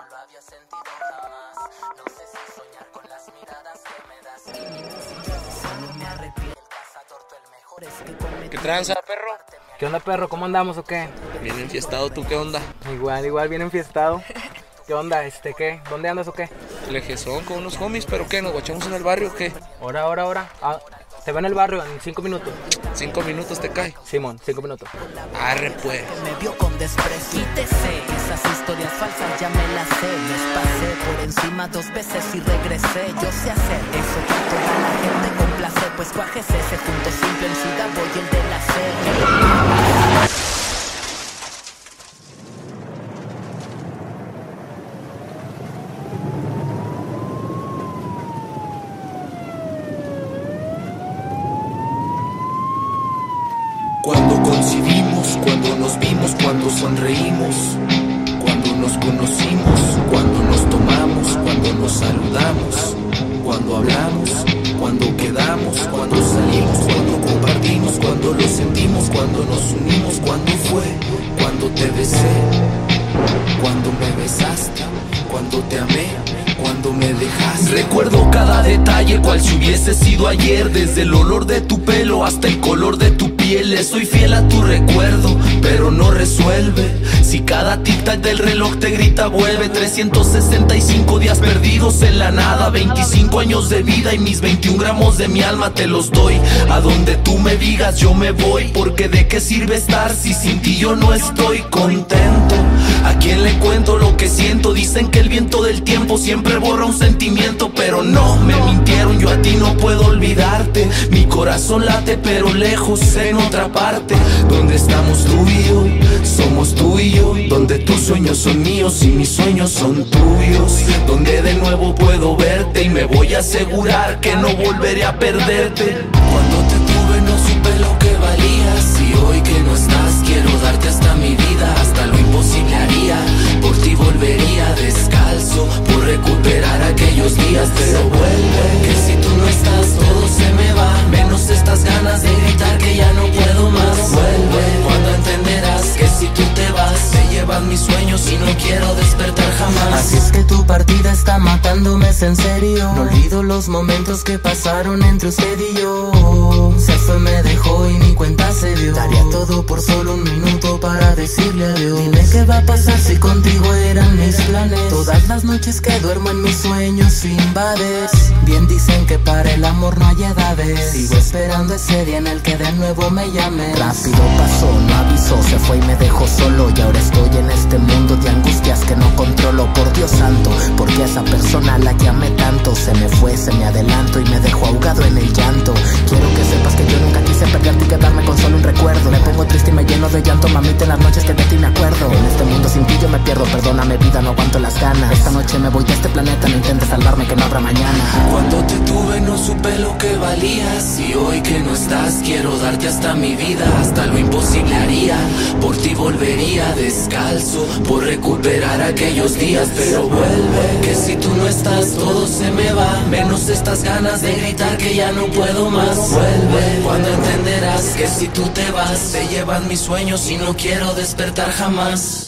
lo había sentido jamás. No sé si soñar con las miradas que me das. Solo me arrepiento. El cazador, tú el mejor es que cometí. ¿Qué tranza, perro? ¿Qué onda, perro? ¿Cómo andamos o qué? Bien enfiestado, ¿tú qué onda? Igual, bien enfiestado. ¿Qué onda? ¿Qué? ¿Dónde andas o qué? Lejezón con unos homies, ¿pero qué? ¿Nos guachamos en el barrio o qué? Ahora. Ah, te veo en el barrio en 5 minutos. 5 minutos te cae. Simón, 5 minutos. Arre pues. Me vio con desprecio y te sé. Esas historias falsas ya me las sé. Les pasé por encima 2 veces y regresé. Yo sé hacer eso que toda la gente complace. Pues cuajes ese punto simple en sí, voy el de la serie. Cuando concibimos, cuando nos vimos, cuando sonreímos, cuando nos conocimos, cuando nos tomamos, cuando nos saludamos, cuando hablamos, cuando quedamos, cuando salimos, cuando compartimos, cuando lo sentimos, cuando nos unimos, cuando fue, cuando te besé, cuando me besaste, cuando te amé, cuando me dejaste. Recuerdo cada detalle cual si hubiese sido ayer, desde el olor de tu pelo hasta el color de tu piel. Soy fiel a tu recuerdo, pero no resuelve. Si cada tic-tac del reloj te grita vuelve. 365 días perdidos en la nada, 25 años de vida y mis 21 gramos de mi alma te los doy. A donde tú me digas yo me voy, porque de qué sirve estar si sin ti yo no estoy contento. ¿A quién le cuento lo que siento? Dicen que el viento del tiempo siempre borra un sentimiento, pero no, me mintieron, yo a ti no puedo olvidarte. Mi corazón late pero lejos en otra parte. Donde estamos tú y yo, somos tú y yo. Donde tus sueños son míos y mis sueños son tuyos. Donde de nuevo puedo verte y me voy a asegurar que no volveré a perderte. Cuando te tuve no supe lo que valías, y hoy que no estás quiero darte hasta mi vida. Hasta lo imposible haría, por ti volvería descalzo, por recuperar aquellos días. Pero vuelve, que si tú no estás todo se me va, menos estas ganas de gritar que ya no puedo más. Vuelve, cuando entenderás que si tú te vas te llevan mis sueños y no quiero despertar jamás. Así es que tu partida está matándome, es en serio. No olvido los momentos que pasaron entre usted y yo. Se fue, me dejó y ni cuenta se dio. Daría todo por solo un minuto para decirle adiós. Dime qué va a pasar si contigo eran mis planes. Todas las noches que duermo en mis sueños invades. Bien dicen que para el amor no hay edades. Sigo esperando ese día en el que de nuevo me llames. Rápido pasó, no avisó, se fue y me dejó solo. Y ahora estoy en este mundo de angustias que no controlo. Por Dios santo, porque esa persona a la que amé tanto se me fue, se me adelantó y me dejó ahogado en el llanto. Quiero que sepas que yo nunca quise perderte y quedarme con solo un recuerdo. Me pongo triste y me lleno de llanto, mamita, en las noches que de ti me acuerdo. En este mundo sin ti yo me pierdo, perdóname vida, no aguanto las ganas. Esta noche me voy de este planeta, no intentes salvarme que no habrá mañana. Cuando te tuve no supe lo que valías, y hoy que no estás quiero darte hasta mi vida. Hasta lo imposible haría, por ti volvería descalzo, por recuperar aquellos días. Pero vuelve, que si tú no estás todo se me va, menos estas ganas de gritar que ya no puedo más. Vuelve, cuando entenderás que si tú te vas te llevan mis sueños y no quiero despertar jamás.